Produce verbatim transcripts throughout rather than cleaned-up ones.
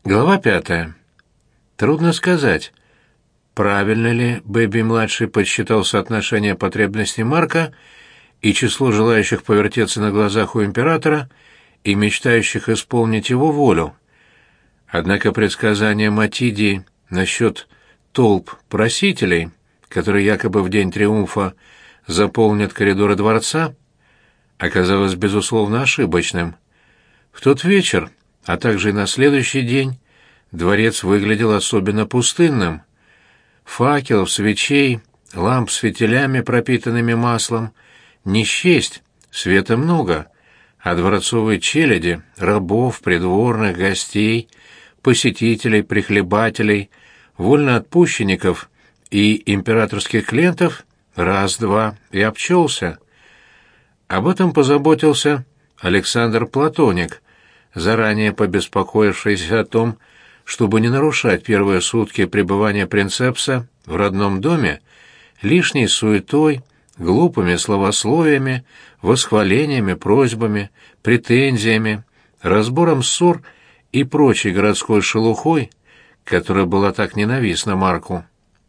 Глава пятая. Трудно сказать, правильно ли Бэби-младший подсчитал соотношение потребностей Марка и число желающих повертеться на глазах у императора и мечтающих исполнить его волю. Однако предсказание Матидии насчет толп просителей, которые якобы в день триумфа заполнят коридоры дворца, оказалось безусловно ошибочным. В тот вечер, а также и на следующий день, дворец выглядел особенно пустынным. Факелов, свечей, ламп с фитилями, пропитанными маслом, не счесть, света много, а дворцовые челяди, рабов, придворных, гостей, посетителей, прихлебателей, вольноотпущенников и императорских клиентов раз-два и обчелся. Об этом позаботился Александр Платоник, заранее побеспокоившийся о том, чтобы не нарушать первые сутки пребывания принцепса в родном доме лишней суетой, глупыми словословиями, восхвалениями, просьбами, претензиями, разбором ссор и прочей городской шелухой, которая была так ненавистна Марку.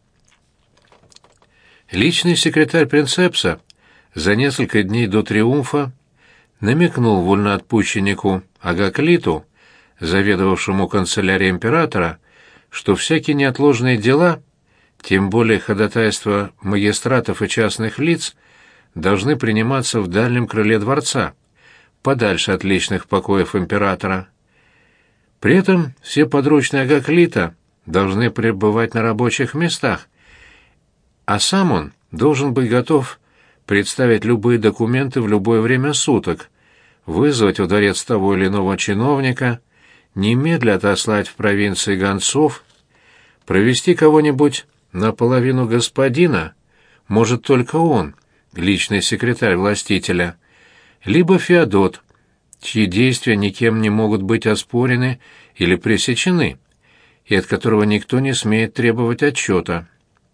Личный секретарь принцепса за несколько дней до триумфа намекнул вольноотпущеннику Агаклиту, заведовавшему канцелярией императора, что всякие неотложные дела, тем более ходатайства магистратов и частных лиц, должны приниматься в дальнем крыле дворца, подальше от личных покоев императора. При этом все подручные Агаклита должны пребывать на рабочих местах, а сам он должен быть готов представить любые документы в любое время суток, вызвать во дворец того или иного чиновника, немедля отослать в провинции гонцов, провести кого-нибудь наполовину господина, может только он, личный секретарь властителя, либо Феодот, чьи действия никем не могут быть оспорены или пресечены, и от которого никто не смеет требовать отчета.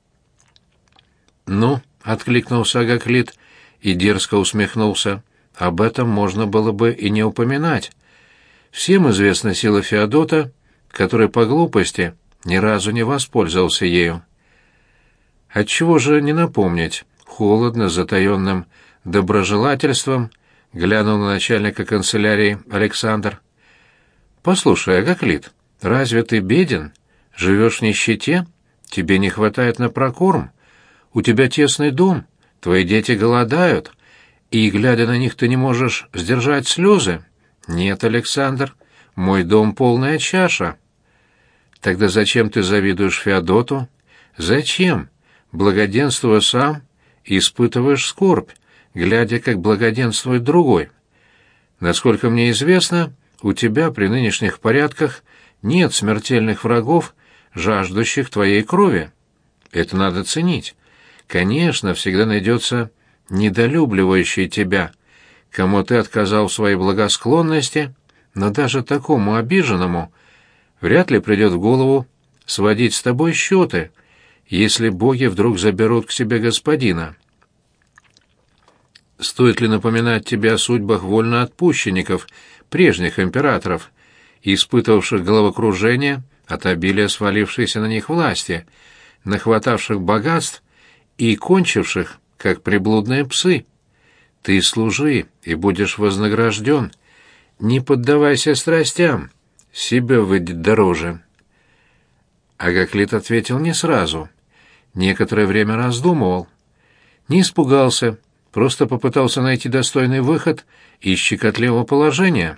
«Ну», — откликнулся Агаклит и дерзко усмехнулся, — «об этом можно было бы и не упоминать. Всем известна сила Феодота, который по глупости ни разу не воспользовался ею». Отчего же не напомнить, холодно, с затаенным доброжелательством, глянул на начальника канцелярии Александр. «Послушай, Агаклит, разве ты беден? Живешь в нищете? Тебе не хватает на прокорм? У тебя тесный дом, твои дети голодают, и, глядя на них, ты не можешь сдержать слезы? Нет, Александр, мой дом полная чаша». «Тогда зачем ты завидуешь Феодоту? Зачем, благоденствуя сам, испытываешь скорбь, глядя, как благоденствует другой? Насколько мне известно, у тебя при нынешних порядках нет смертельных врагов, жаждущих твоей крови. Это надо ценить. Конечно, всегда найдется недолюбливающий тебя, кому ты отказал в своей благосклонности, но даже такому обиженному вряд ли придет в голову сводить с тобой счеты, если боги вдруг заберут к себе господина. Стоит ли напоминать тебе о судьбах вольноотпущенников, прежних императоров, испытывавших головокружение от обилия свалившейся на них власти, нахватавших богатств и кончивших, как приблудные псы? Ты служи и будешь вознагражден. Не поддавайся страстям, себя выйдет дороже». Агаклит ответил не сразу. Некоторое время раздумывал. Не испугался, просто попытался найти достойный выход из щекотливого положения.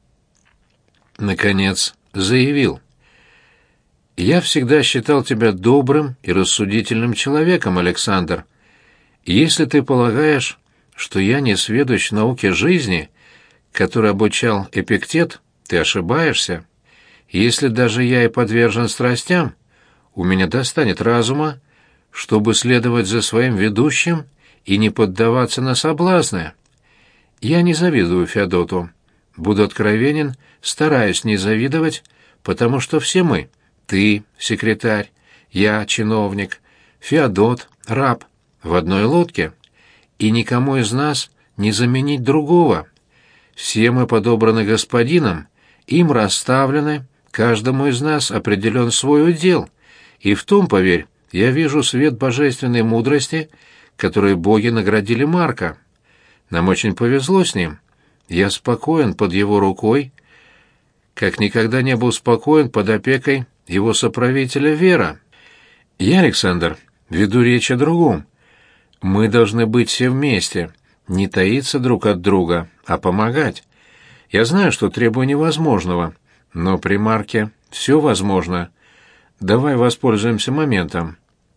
Наконец заявил: «Я всегда считал тебя добрым и рассудительным человеком, Александр. Если ты полагаешь, что я не сведущ в науке жизни, которой обучал Эпиктет, ты ошибаешься. Если даже я и подвержен страстям, у меня достанет разума, чтобы следовать за своим ведущим и не поддаваться на соблазны. Я не завидую Феодоту. Буду откровенен, стараюсь не завидовать, потому что все мы, ты, секретарь, я, чиновник, Феодот, раб, в одной лодке, и никому из нас не заменить другого. Все мы подобраны господином, им расставлены, каждому из нас определен свой удел, и в том, поверь, я вижу свет божественной мудрости, которой боги наградили Марка. Нам очень повезло с ним. Я спокоен под его рукой, как никогда не был спокоен под опекой его соправителя Вера. Я, Александр, веду речь о другом. Мы должны быть все вместе, не таиться друг от друга, а помогать. Я знаю, что требую невозможного, но при Марке все возможно. Давай воспользуемся моментом.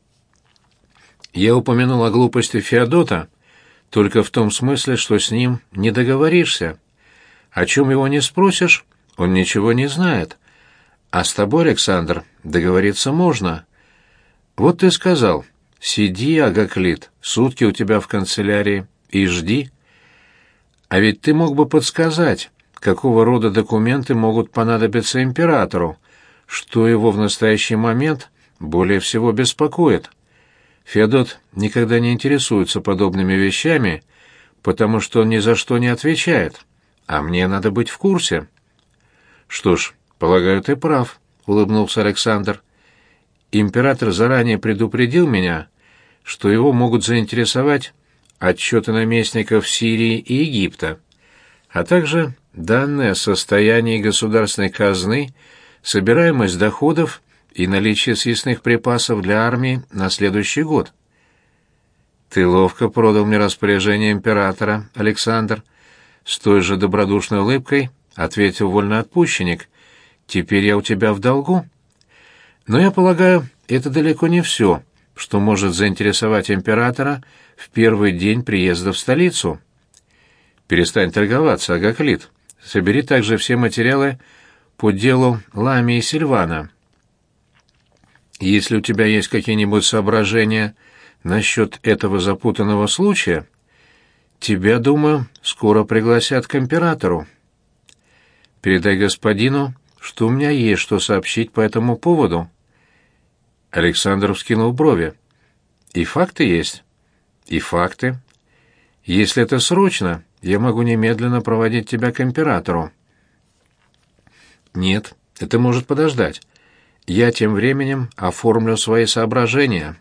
Я упомянул о глупости Феодота только в том смысле, что с ним не договоришься. О чем его не спросишь, он ничего не знает. А с тобой, Александр, договориться можно. Вот ты сказал, сиди, Агаклит, сутки у тебя в канцелярии, и жди. А ведь ты мог бы подсказать, какого рода документы могут понадобиться императору, что его в настоящий момент более всего беспокоит. Феодот никогда не интересуется подобными вещами, потому что он ни за что не отвечает, а мне надо быть в курсе. Что ж, полагаю, ты прав, улыбнулся Александр. Император заранее предупредил меня, что его могут заинтересовать отчеты наместников Сирии и Египта, а также данные о состоянии государственной казны, собираемость доходов и наличие съестных припасов для армии на следующий год. Ты ловко продал мне распоряжение императора, Александр, с той же добродушной улыбкой ответил вольноотпущенник. Теперь я у тебя в долгу. Но я полагаю, это далеко не все, что может заинтересовать императора в первый день приезда в столицу. Перестань торговаться, Агаклит. Собери также все материалы по делу Ламии и Сильвана. Если у тебя есть какие-нибудь соображения насчет этого запутанного случая, тебя, думаю, скоро пригласят к императору. Передай господину, что у меня есть что сообщить по этому поводу. Александр вскинул брови. И факты есть? И факты. Если это срочно, я могу немедленно проводить тебя к императору. Нет, это может подождать. Я тем временем оформлю свои соображения.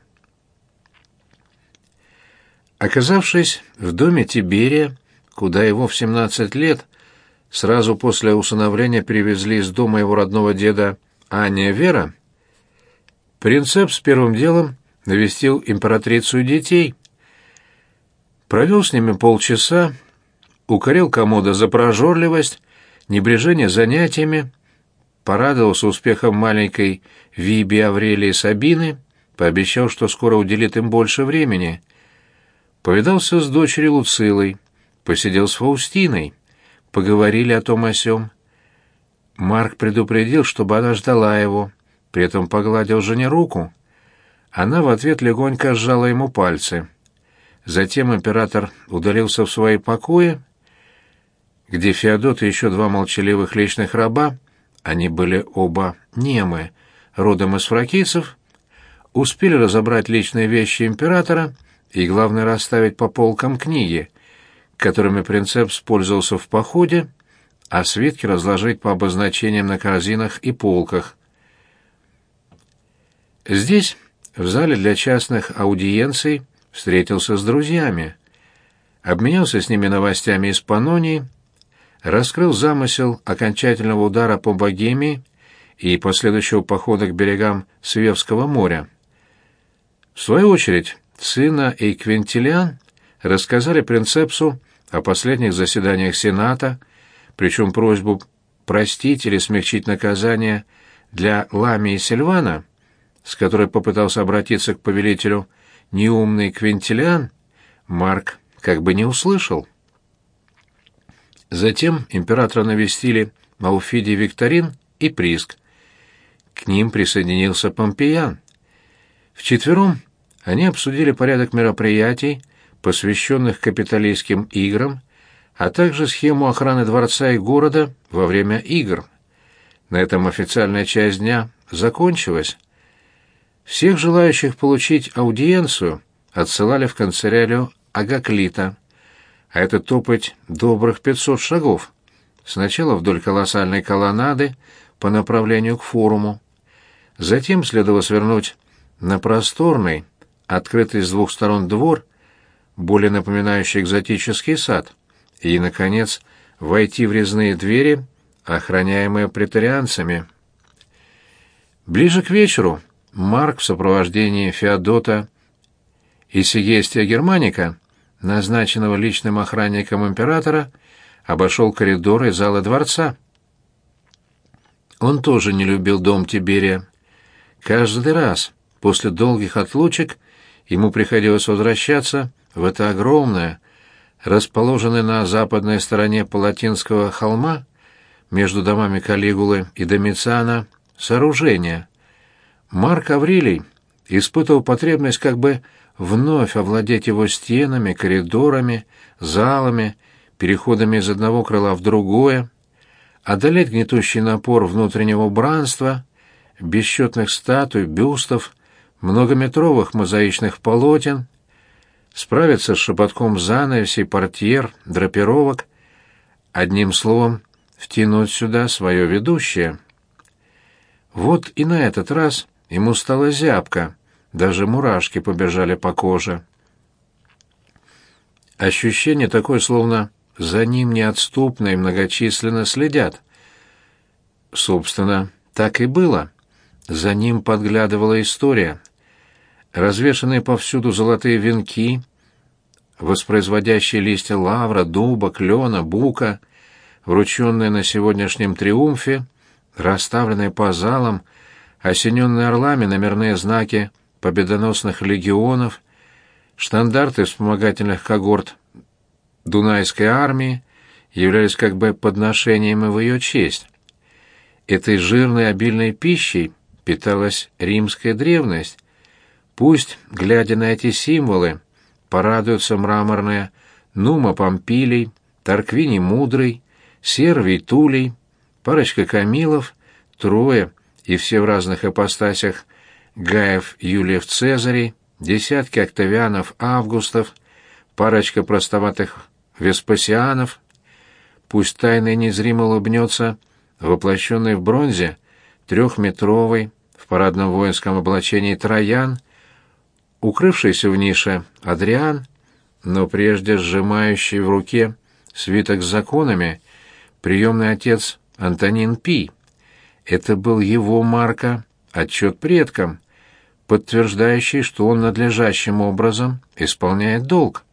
Оказавшись в доме Тиберия, куда его в семнадцать лет сразу после усыновления перевезли из дома его родного деда Анния Вера, принцепс первым делом навестил императрицу и детей. Провел с ними полчаса, укорил Комода за прожорливость, небрежение занятиями, порадовался успехом маленькой Виби Аврелии Сабины, пообещал, что скоро уделит им больше времени. Повидался с дочерью Луцилой, посидел с Фаустиной, поговорили о том о сём. Марк предупредил, чтобы она ждала его, при этом погладил жене руку. Она в ответ легонько сжала ему пальцы. Затем император удалился в свои покои, где Феодот и еще два молчаливых личных раба, они были оба немы, родом из фракийцев, успели разобрать личные вещи императора и, главное, расставить по полкам книги, которыми принцепс пользовался в походе, а свитки разложить по обозначениям на корзинах и полках. Здесь, в зале для частных аудиенций, встретился с друзьями, обменялся с ними новостями из Панонии, раскрыл замысел окончательного удара по Богемии и последующего похода к берегам Свевского моря. В свою очередь, Сына и Квинтилиан рассказали принцепсу о последних заседаниях Сената, причем просьбу простить или смягчить наказание для Ламии и Сильвана, с которой попытался обратиться к повелителю неумный Квинтилиан, Марк как бы не услышал. Затем императора навестили Мауфидий Викторин и Приск. К ним присоединился Помпеян. Вчетвером они обсудили порядок мероприятий, посвященных капитолийским играм, а также схему охраны дворца и города во время игр. На этом официальная часть дня закончилась. Всех желающих получить аудиенцию отсылали в канцелярию Агаклита, а это топать добрых пятьсот шагов. Сначала вдоль колоссальной колоннады, по направлению к форуму. Затем следовало свернуть на просторный, открытый с двух сторон двор, более напоминающий экзотический сад, и, наконец, войти в резные двери, охраняемые претарианцами. Ближе к вечеру Марк в сопровождении Феодота и Сегестия Германика, назначенного личным охранником императора, обошел коридоры и залы дворца. Он тоже не любил дом Тиберия. Каждый раз после долгих отлучек ему приходилось возвращаться в это огромное, расположенное на западной стороне Палатинского холма, между домами Калигулы и Домициана, сооружение. Марк Аврелий испытывал потребность как бы вновь овладеть его стенами, коридорами, залами, переходами из одного крыла в другое, одолеть гнетущий напор внутреннего убранства, бесчетных статуй, бюстов, многометровых мозаичных полотен, справиться с шепотком занавесей, портьер, драпировок, одним словом, втянуть сюда свое ведущее. Вот и на этот раз ему стало зябко, даже мурашки побежали по коже. Ощущение такое, словно за ним неотступно и многочисленно следят. Собственно, так и было. За ним подглядывала история. Развешанные повсюду золотые венки, воспроизводящие листья лавра, дуба, клена, бука, врученные на сегодняшнем триумфе, расставленные по залам, осененные орлами номерные знаки победоносных легионов, штандарты вспомогательных когорт Дунайской армии являлись как бы подношением в ее честь. Этой жирной обильной пищей питалась римская древность. Пусть, глядя на эти символы, порадуются мраморные Нума Помпилий, Тарквиний Мудрый, Сервий Тулей, парочка Камилов, трое, и все в разных ипостасях, Гаев Юлиев Цезарей, десятки Октавианов Августов, парочка простоватых Веспасианов. Пусть тайно и незримо улыбнется воплощенный в бронзе трехметровый в парадном воинском облачении Троян, укрывшийся в нише Адриан, но прежде сжимающий в руке свиток с законами приемный отец Антонин Пий. Это был его Марка отчет предкам, подтверждающий, что он надлежащим образом исполняет долг.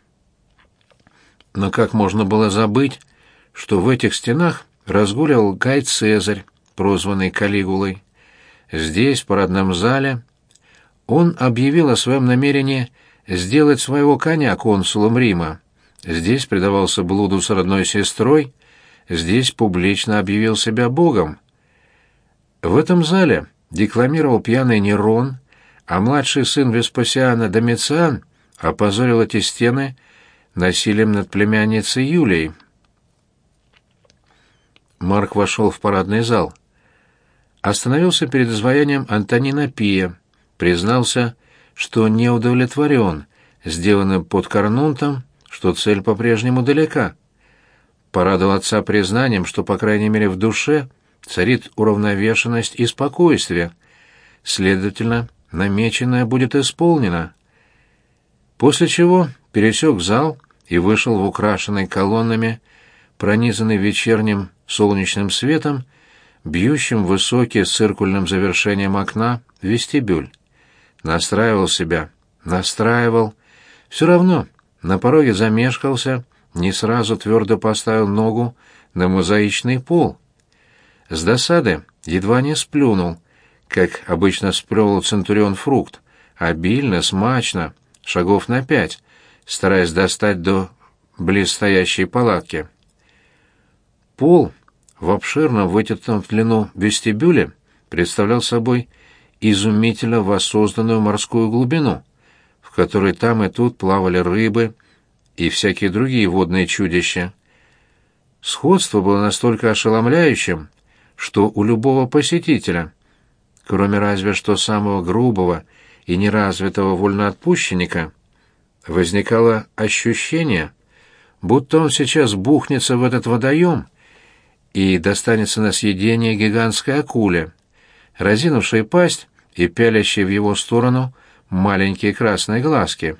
Но как можно было забыть, что в этих стенах разгуливал Гай Цезарь, прозванный Калигулой? Здесь, в парадном зале, он объявил о своем намерении сделать своего коня консулом Рима. Здесь предавался блуду с родной сестрой, здесь публично объявил себя богом. В этом зале декламировал пьяный Нерон, а младший сын Веспасиана Домициан опозорил эти стены насилием над племянницей Юлией. Марк вошел в парадный зал. Остановился перед изваянием Антонина Пия, признался, что не удовлетворен сделанным под Карнунтом, что цель по-прежнему далека. Порадовал отца признанием, что, по крайней мере, в душе царит уравновешенность и спокойствие. Следовательно, намеченное будет исполнено. После чего пересек зал и вышел в украшенный колоннами, пронизанный вечерним солнечным светом, бьющим в высокий с циркульным завершением окна вестибюль. Настраивал себя, настраивал. Все равно на пороге замешкался, не сразу твердо поставил ногу на мозаичный пол. С досады едва не сплюнул, как обычно сплевывал центурион фрукт, обильно, смачно, шагов на пять, стараясь достать до близстоящей палатки. Пол в обширном вытянутом в длину вестибюле представлял собой изумительно воссозданную морскую глубину, в которой там и тут плавали рыбы и всякие другие водные чудища. Сходство было настолько ошеломляющим, что у любого посетителя, кроме разве что самого грубого и неразвитого вольноотпущенника, возникало ощущение, будто он сейчас бухнется в этот водоем и достанется на съедение гигантской акуле, разинувшей пасть и пялящей в его сторону маленькие красные глазки.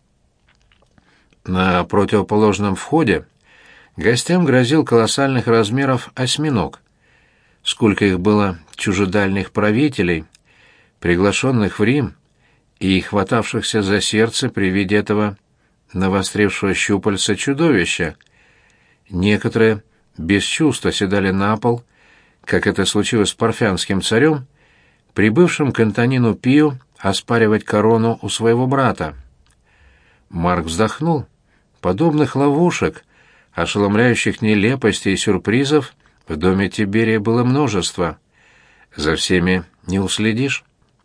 На противоположном входе гостям грозил колоссальных размеров осьминог. Сколько их было чужедальних правителей, приглашенных в Рим и хватавшихся за сердце при виде этого навострившего щупальца чудовища. Некоторые без чувств оседали на пол, как это случилось с парфянским царем, прибывшим к Антонину Пию оспаривать корону у своего брата. Марк вздохнул. Подобных ловушек, ошеломляющих нелепостей и сюрпризов в доме Тиберия было множество. За всеми не уследишь.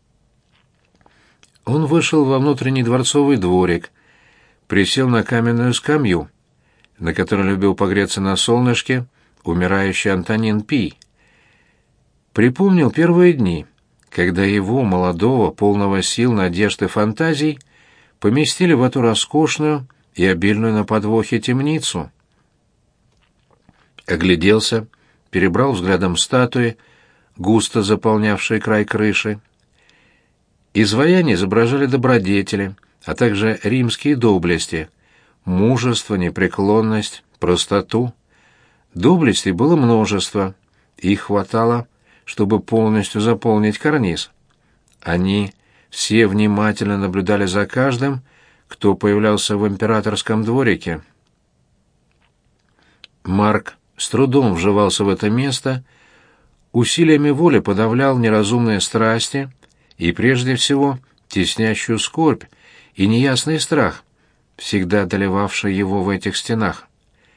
Он вышел во внутренний дворцовый дворик, присел на каменную скамью, на которой любил погреться на солнышке умирающий Антонин Пий. Припомнил первые дни, когда его, молодого, полного сил, надежд и фантазий, поместили в эту роскошную и обильную на подвохе темницу. Огляделся, перебрал взглядом статуи, густо заполнявшие край крыши. Изваяния изображали добродетели, а также римские доблести, мужество, непреклонность, простоту. Доблестей было множество, их хватало, чтобы полностью заполнить карниз. Они все внимательно наблюдали за каждым, кто появлялся в императорском дворике. Марк с трудом вживался в это место, усилиями воли подавлял неразумные страсти и, прежде всего, теснящую скорбь и неясный страх, всегда одолевавший его в этих стенах.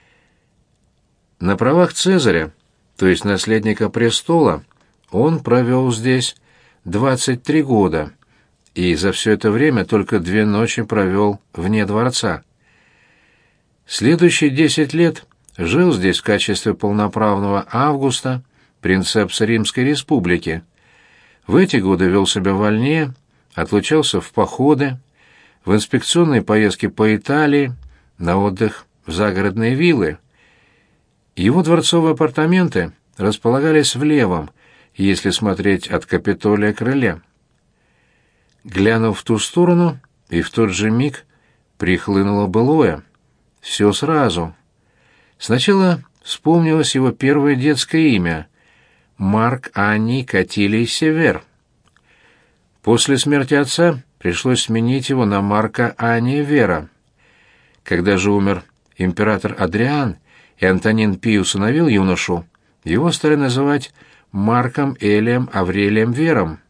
На правах Цезаря, то есть наследника престола, он провел здесь двадцать три года, и за все это время только две ночи провел вне дворца. Следующие десять лет жил здесь в качестве полноправного Августа, принцепса Римской Республики. В эти годы вел себя вольнее, отлучался в походы, в инспекционные поездки по Италии, на отдых в загородные виллы. Его дворцовые апартаменты располагались в левом, если смотреть от Капитолия крыле. Глянув в ту сторону, и в тот же миг прихлынуло былое. Все сразу. Сначала вспомнилось его первое детское имя — Марк Анний Катилий Север. После смерти отца пришлось сменить его на Марка Анния Вера. Когда же умер император Адриан и Антонин Пий усыновил юношу, его стали называть Марком Элием Аврелием Вером.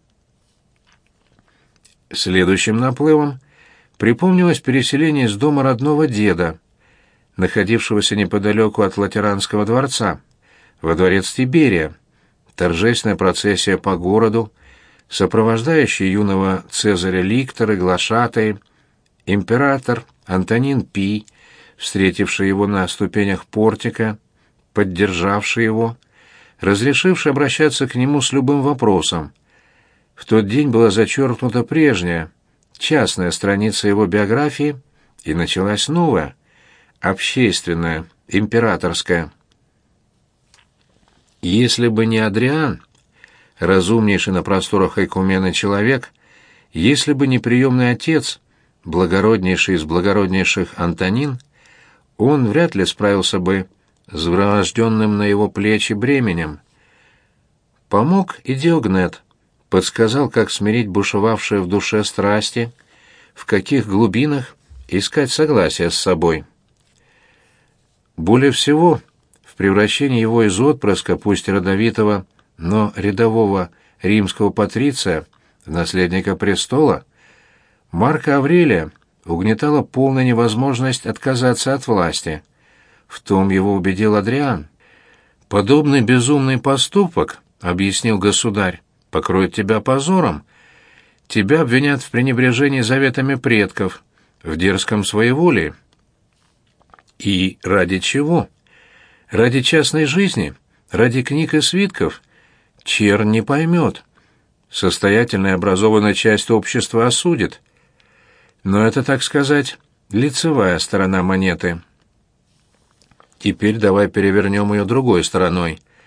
Следующим наплывом припомнилось переселение из дома родного деда, находившегося неподалеку от Латеранского дворца, во дворец Тиберия, торжественная процессия по городу, сопровождающие юного Цезаря ликторы, глашатаи, император Антонин Пий, встретивший его на ступенях портика, поддержавший его, разрешивший обращаться к нему с любым вопросом. В тот день была зачеркнута прежняя, частная страница его биографии, и началась новая, общественная, императорская. Если бы не Адриан, разумнейший на просторах Айкумены человек, если бы не приемный отец, благороднейший из благороднейших Антонин, он вряд ли справился бы с врожденным на его плечи бременем. Помог и Диогнет, подсказал, как смирить бушевавшие в душе страсти, в каких глубинах искать согласие с собой. Более всего, в превращении его из отпрыска, пусть родовитого, но рядового римского патриция в наследника престола, Марка Аврелия угнетала полная невозможность отказаться от власти. В том его убедил Адриан. «Подобный безумный поступок, — объяснил государь, — покроет тебя позором. Тебя обвинят в пренебрежении заветами предков, в дерзком своеволии. И ради чего? Ради частной жизни, ради книг и свитков? Чернь не поймет. Состоятельная и образованная часть общества осудит. Но это, так сказать, лицевая сторона монеты. Теперь давай перевернем ее другой стороной —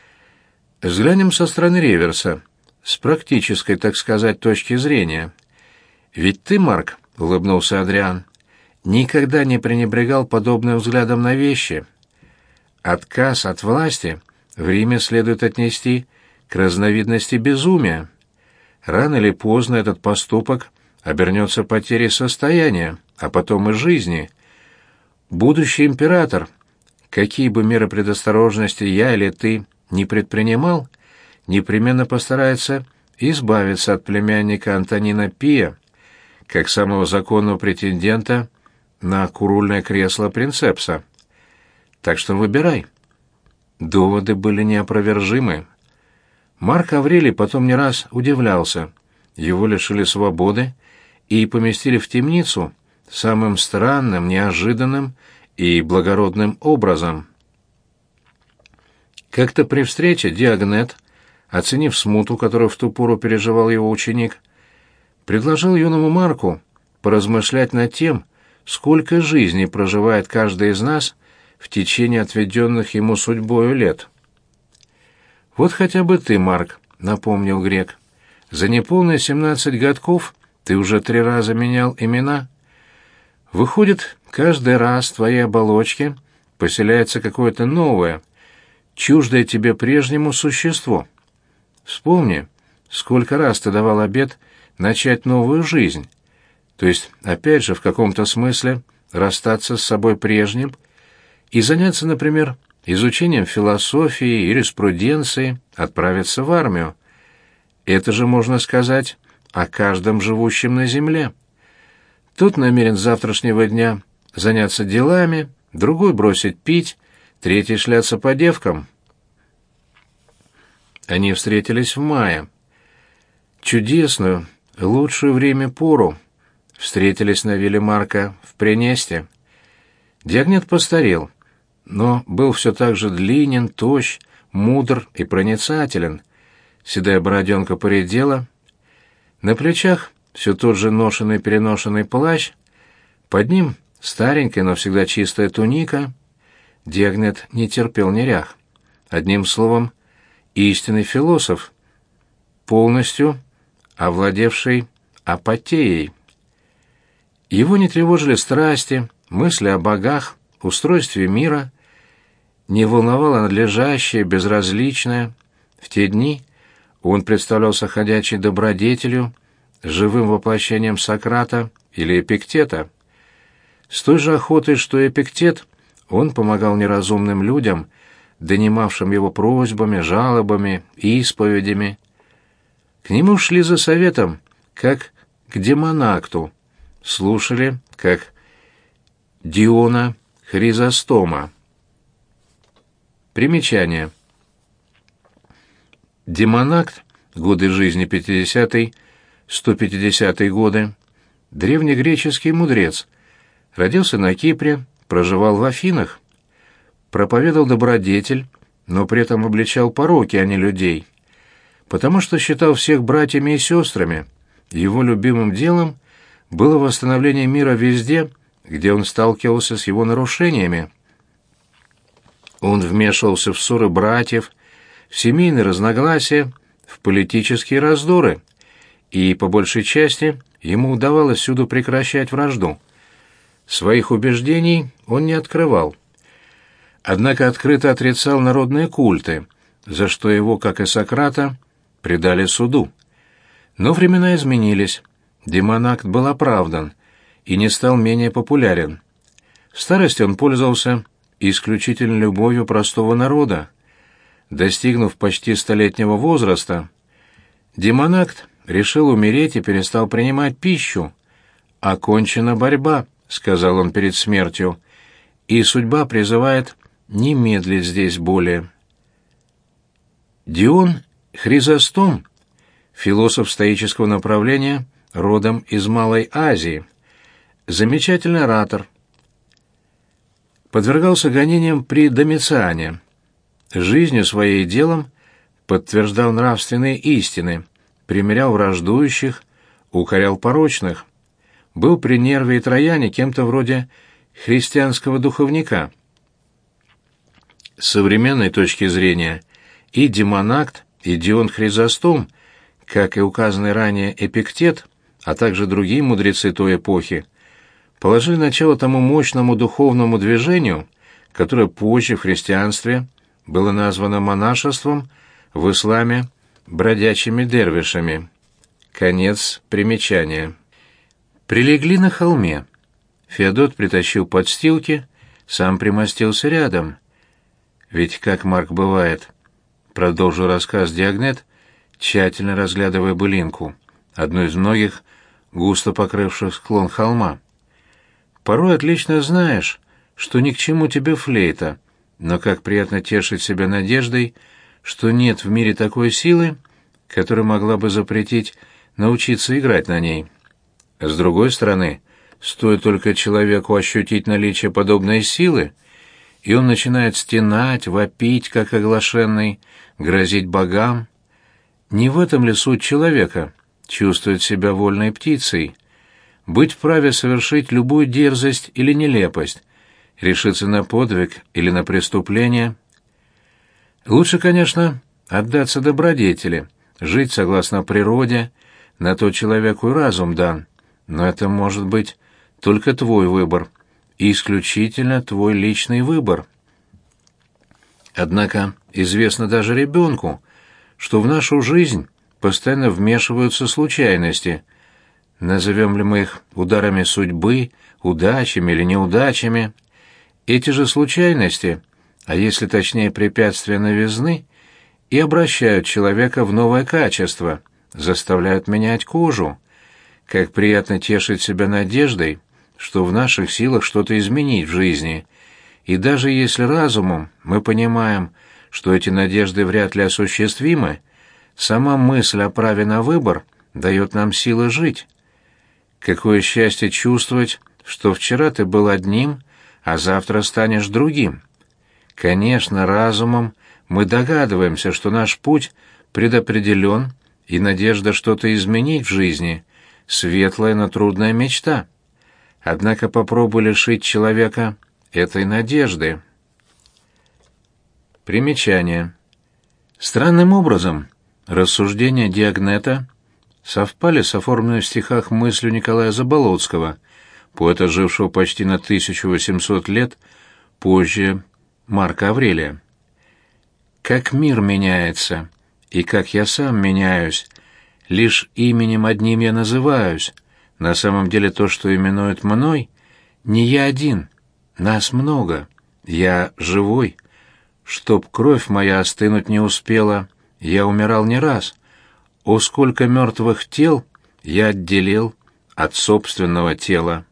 Взглянем со стороны реверса, с практической, так сказать, точки зрения. Ведь ты, Марк, — улыбнулся Адриан, — никогда не пренебрегал подобным взглядом на вещи. Отказ от власти в Риме следует отнести к разновидности безумия. Рано или поздно этот поступок обернется потерей состояния, а потом и жизни. Будущий император, какие бы меры предосторожности я или ты не предпринимал, непременно постарается избавиться от племянника Антонина Пия, как самого законного претендента на курульное кресло принцепса. Так что выбирай. Доводы были неопровержимы. Марк Аврелий потом не раз удивлялся. Его лишили свободы и поместили в темницу самым странным, неожиданным и благородным образом. Как-то при встрече Диогнет, оценив смуту, которую в ту пору переживал его ученик, предложил юному Марку поразмышлять над тем, сколько жизней проживает каждый из нас в течение отведенных ему судьбою лет. «Вот хотя бы ты, Марк», — напомнил грек, — «за неполные семнадцать годков ты уже три раза менял имена. Выходит, каждый раз в твоей оболочке поселяется какое-то новое, чуждое тебе прежнему существо. Вспомни, сколько раз ты давал обет начать новую жизнь, то есть, опять же, в каком-то смысле расстаться с собой прежним и заняться, например, изучением философии, юриспруденции, отправиться в армию. Это же можно сказать о каждом живущем на земле. Тот намерен с завтрашнего дня заняться делами, другой бросить пить, третий шляться по девкам. Они встретились в мае. Чудесную, лучшую время пору. Встретились на вилле Марка в Пренесте. Диогнет постарел, но был все так же длинен, тощ, мудр и проницателен. Седая бороденка поредела. На плечах все тот же ношеный-переношенный плащ. Под ним старенькая, но всегда чистая туника. Диогнет не терпел нерях. Одним словом, истинный философ, полностью овладевший апатеей. Его не тревожили страсти, мысли о богах, устройстве мира, не волновало надлежащее, безразличное. В те дни он представлялся ходячей добродетелью, живым воплощением Сократа или Эпиктета. С той же охотой, что Эпиктет, он помогал неразумным людям, донимавшим его просьбами, жалобами и исповедями. К нему шли за советом, как к демонакту, слушали, как Диона Хризостома. Примечание. Демонакт, годы жизни пятидесятый-сто пятидесятые годы, древнегреческий мудрец, родился на Кипре, проживал в Афинах, проповедовал добродетель, но при этом обличал пороки, а не людей, потому что считал всех братьями и сестрами. Его любимым делом было восстановление мира везде, где он сталкивался с его нарушениями. Он вмешивался в ссоры братьев, в семейные разногласия, в политические раздоры, и, по большей части, ему удавалось всюду прекращать вражду. Своих убеждений он не открывал. Однако открыто отрицал народные культы, за что его, как и Сократа, предали суду. Но времена изменились. Демонакт был оправдан и не стал менее популярен. В старости он пользовался исключительно любовью простого народа. Достигнув почти столетнего возраста, Демонакт решил умереть и перестал принимать пищу. «Окончена борьба», — сказал он перед смертью, — «и судьба призывает не медлить здесь более». Дион Хризостом, философ стоического направления, родом из Малой Азии, замечательный оратор, подвергался гонениям при Домициане. Жизнью своей и делом подтверждал нравственные истины, примирял враждующих, укорял порочных, был при Нерве и Трояне кем-то вроде христианского духовника. С современной точки зрения и Демонакт, и Дион Хризостом, как и указанный ранее Эпиктет, а также другие мудрецы той эпохи, положили начало тому мощному духовному движению, которое позже в христианстве было названо монашеством, в исламе – бродячими дервишами. Конец примечания. Прилегли на холме. Феодот притащил подстилки, сам примостился рядом. Ведь как Марк бывает, продолжил рассказ Диогнет, тщательно разглядывая былинку, одну из многих, густо покрывших склон холма. Порой отлично знаешь, что ни к чему тебе флейта, но как приятно тешить себя надеждой, что нет в мире такой силы, которая могла бы запретить научиться играть на ней. С другой стороны, стоит только человеку ощутить наличие подобной силы, и он начинает стенать, вопить, как оглашенный, грозить богам. Не в этом ли суть человека, чувствовать себя вольной птицей, быть вправе совершить любую дерзость или нелепость, решиться на подвиг или на преступление? Лучше, конечно, отдаться добродетели, жить согласно природе, на то человеку и разум дан, но это может быть только твой выбор, и исключительно твой личный выбор. Однако известно даже ребенку, что в нашу жизнь постоянно вмешиваются случайности, назовем ли мы их ударами судьбы, удачами или неудачами. Эти же случайности, а если точнее препятствия новизны, и обращают человека в новое качество, заставляют менять кожу. Как приятно тешить себя надеждой, что в наших силах что-то изменить в жизни, и даже если разумом мы понимаем, что эти надежды вряд ли осуществимы, сама мысль о праве на выбор дает нам силы жить. Какое счастье чувствовать, что вчера ты был одним, а завтра станешь другим. Конечно, разумом мы догадываемся, что наш путь предопределен, и надежда что-то изменить в жизни — светлая, но трудная мечта. Однако попробуй лишить человека этой надежды. Примечание. Странным образом рассуждения Диогнета совпали с оформленной в стихах мыслью Николая Заболоцкого, поэта, жившего почти на тысячу восемьсот лет позже Марка Аврелия. «Как мир меняется, и как я сам меняюсь, лишь именем одним я называюсь, на самом деле то, что именуют мной, не я один, нас много, я живой. Чтоб кровь моя остынуть не успела, я умирал не раз. О, сколько мертвых тел я отделил от собственного тела».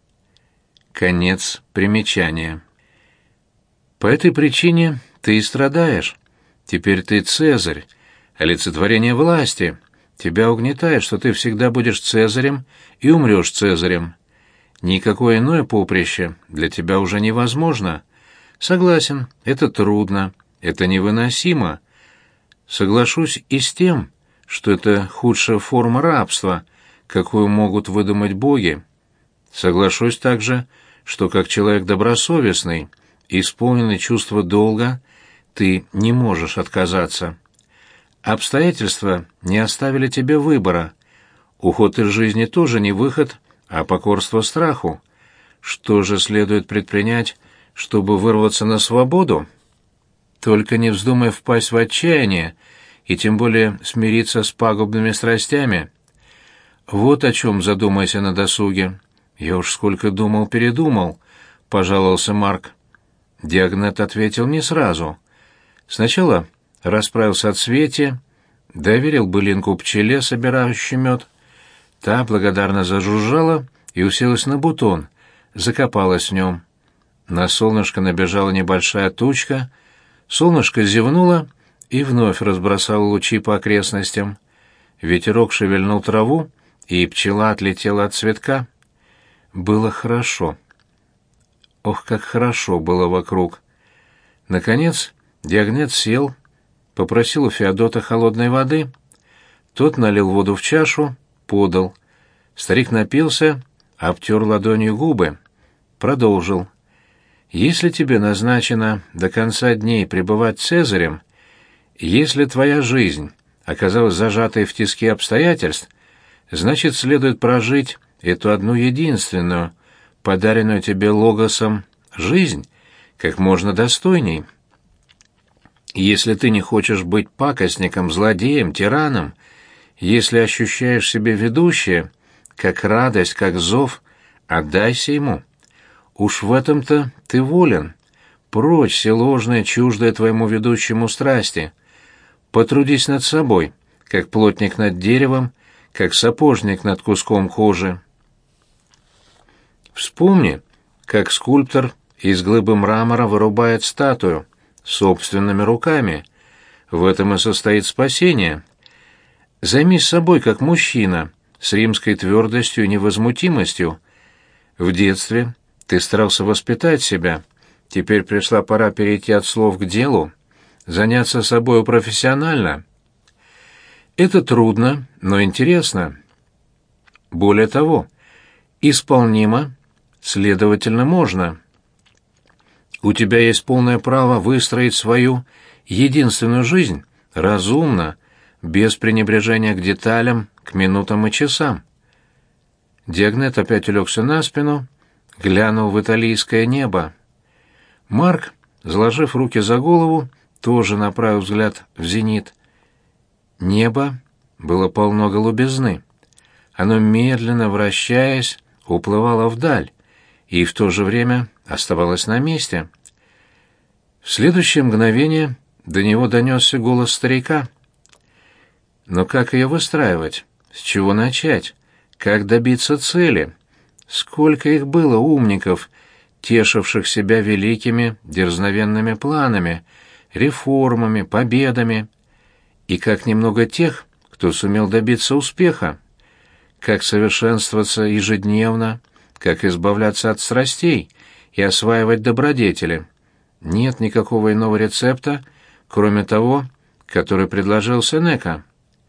Конец примечания. По этой причине ты и страдаешь. Теперь ты Цезарь, олицетворение власти. Тебя угнетает, что ты всегда будешь Цезарем и умрешь Цезарем. Никакое иное поприще для тебя уже невозможно. Согласен, это трудно, это невыносимо. Соглашусь и с тем, что это худшая форма рабства, какую могут выдумать боги. Соглашусь также, что как человек добросовестный, исполненный чувства долга, ты не можешь отказаться. Обстоятельства не оставили тебе выбора. Уход из жизни тоже не выход, а покорство страху. Что же следует предпринять, чтобы вырваться на свободу? Только не вздумай впасть в отчаяние и тем более смириться с пагубными страстями. Вот о чем задумайся на досуге. Я уж сколько думал-передумал, — пожаловался Марк. Диогнет ответил не сразу. Сначала расправился от Свете, доверил былинку пчеле, собирающей мед. Та благодарно зажужжала и уселась на бутон, закопалась в нем. На солнышко набежала небольшая тучка, солнышко зевнуло и вновь разбросало лучи по окрестностям. Ветерок шевельнул траву, и пчела отлетела от цветка. Было хорошо. Ох, как хорошо было вокруг. Наконец Диогнет сел, попросил у Феодота холодной воды. Тот налил воду в чашу, подал. Старик напился, обтер ладонью губы. Продолжил. «Если тебе назначено до конца дней пребывать Цезарем, Если твоя жизнь оказалась зажатой в тиски обстоятельств, значит, следует прожить эту одну единственную, подаренную тебе логосом, жизнь, как можно достойней. Если ты не хочешь быть пакостником, злодеем, тираном, если ощущаешь в себе ведущее, как радость, как зов, отдайся ему. Уж в этом-то ты волен. Прочь все ложное, чуждое твоему ведущему страсти. Потрудись над собой, как плотник над деревом, как сапожник над куском кожи. Вспомни, как скульптор из глыбы мрамора вырубает статую собственными руками. В этом и состоит спасение. Займись собой как мужчина, с римской твердостью и невозмутимостью. В детстве ты старался воспитать себя. Теперь пришла пора перейти от слов к делу, заняться собою профессионально. Это трудно, но интересно. Более того, исполнимо, следовательно, можно. У тебя есть полное право выстроить свою единственную жизнь разумно, без пренебрежения к деталям, к минутам и часам. Диагнет опять улегся на спину, глянул в италийское небо. Марк, заложив руки за голову, тоже направил взгляд в зенит. Небо было полно голубизны. Оно, медленно вращаясь, уплывало вдаль и в то же время оставалось на месте. В следующее мгновение до него донесся голос старика. Но как ее выстраивать? С чего начать? Как добиться цели? Сколько их было, умников, тешивших себя великими дерзновенными планами, реформами, победами, и как немного тех, кто сумел добиться успеха, как совершенствоваться ежедневно, как избавляться от страстей и осваивать добродетели. Нет никакого иного рецепта, кроме того, который предложил Сенека.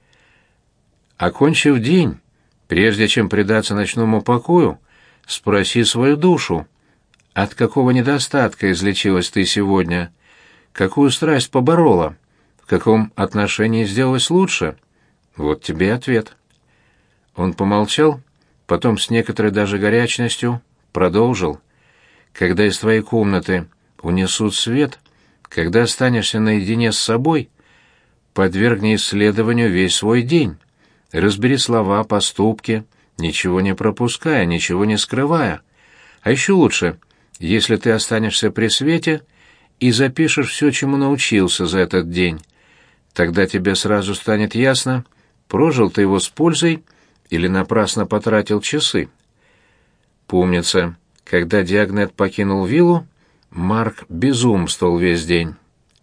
Окончив день, прежде чем предаться ночному покою, спроси свою душу, от какого недостатка излечилась ты сегодня, какую страсть поборола, в каком отношении сделалась лучше. Вот тебе и ответ. Он помолчал, потом с некоторой даже горячностью продолжил. Когда из твоей комнаты унесут свет, когда останешься наедине с собой, подвергни исследованию весь свой день. Разбери слова, поступки, ничего не пропуская, ничего не скрывая. А еще лучше, если ты останешься при свете и запишешь все, чему научился за этот день. Тогда тебе сразу станет ясно, прожил ты его с пользой или напрасно потратил часы. Помнится, когда Диагнет покинул виллу, Марк безумствовал весь день.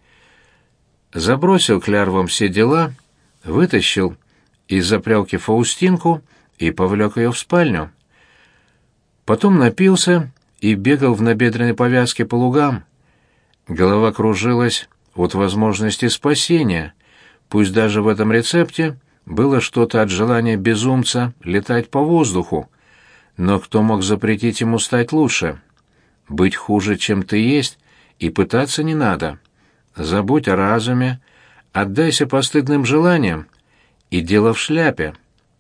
Забросил к лярвам все дела, вытащил из-за прялки Фаустинку и повлек ее в спальню. Потом напился и бегал в набедренной повязке по лугам. Голова кружилась от возможности спасения, пусть даже в этом рецепте было что-то от желания безумца летать по воздуху. Но кто мог запретить ему стать лучше? Быть хуже, чем ты есть, и пытаться не надо. Забудь о разуме, отдайся постыдным желаниям, и дело в шляпе.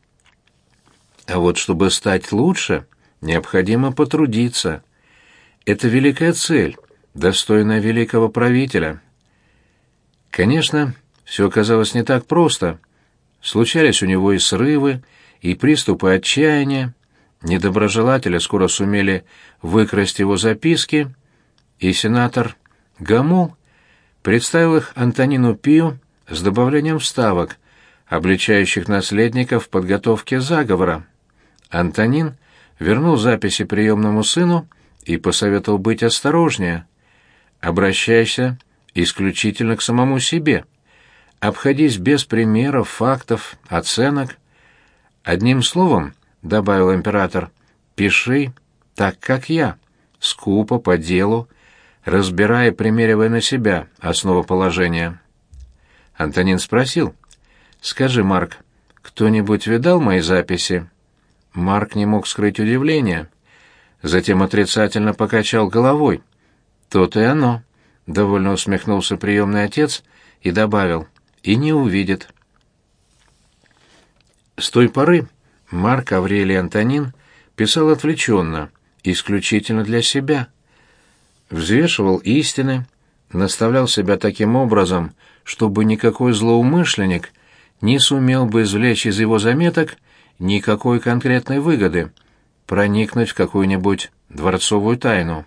А вот чтобы стать лучше, необходимо потрудиться. Это великая цель, достойная великого правителя. Конечно, все оказалось не так просто. Случались у него и срывы, и приступы отчаяния. Недоброжелатели скоро сумели выкрасть его записки, и сенатор Гамул представил их Антонину Пию с добавлением вставок, обличающих наследников в подготовке заговора. Антонин вернул записи приемному сыну и посоветовал быть осторожнее. Обращайся исключительно к самому себе. Обходись без примеров, фактов, оценок. Одним словом, — добавил император, — пиши так, как я, скупо, по делу, разбирая и примеривая на себя основоположения. Антонин спросил: «Скажи, Марк, кто-нибудь видал мои записи?» Марк не мог скрыть удивления. Затем отрицательно покачал головой. «То-то и оно», — довольно усмехнулся приемный отец и добавил: и не увидит. С той поры Марк Аврелий Антонин писал отвлеченно, исключительно для себя. Взвешивал истины, наставлял себя таким образом, чтобы никакой злоумышленник не сумел бы извлечь из его заметок никакой конкретной выгоды, проникнуть в какую-нибудь дворцовую тайну.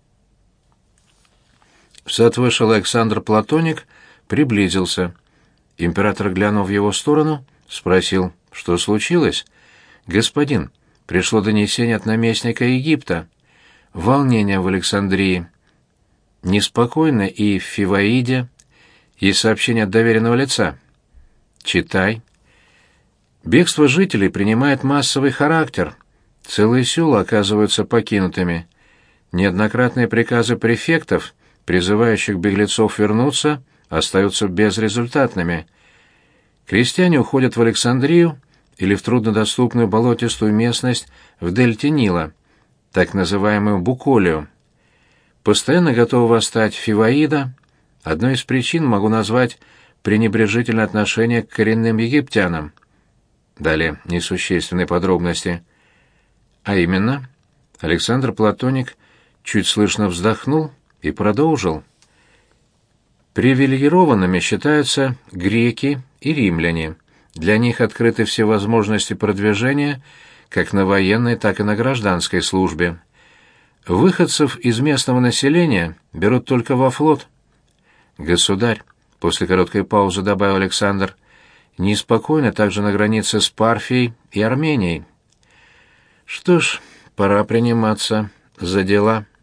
В сад вышел Александр Платоник, приблизился. Император, глянув в его сторону, спросил, что случилось. «Господин, пришло донесение от наместника Египта. Волнение в Александрии. Неспокойно и в Фиваиде. Есть сообщение от доверенного лица». «Читай». «Бегство жителей принимает массовый характер. Целые села оказываются покинутыми. Неоднократные приказы префектов, призывающих беглецов вернуться, остаются безрезультатными. Крестьяне уходят в Александрию или в труднодоступную болотистую местность в дельте Нила, так называемую Буколию. Постоянно готовы восстать Фиваида. Одной из причин могу назвать пренебрежительное отношение к коренным египтянам». Далее несущественные подробности. А именно, Александр Платоник чуть слышно вздохнул и продолжил. Привилегированными считаются греки и римляне. Для них открыты все возможности продвижения как на военной, так и на гражданской службе. Выходцев из местного населения берут только во флот. «Государь», — после короткой паузы добавил Александр, — «неспокойно также на границе с Парфией и Арменией». «Что ж, пора приниматься за дела».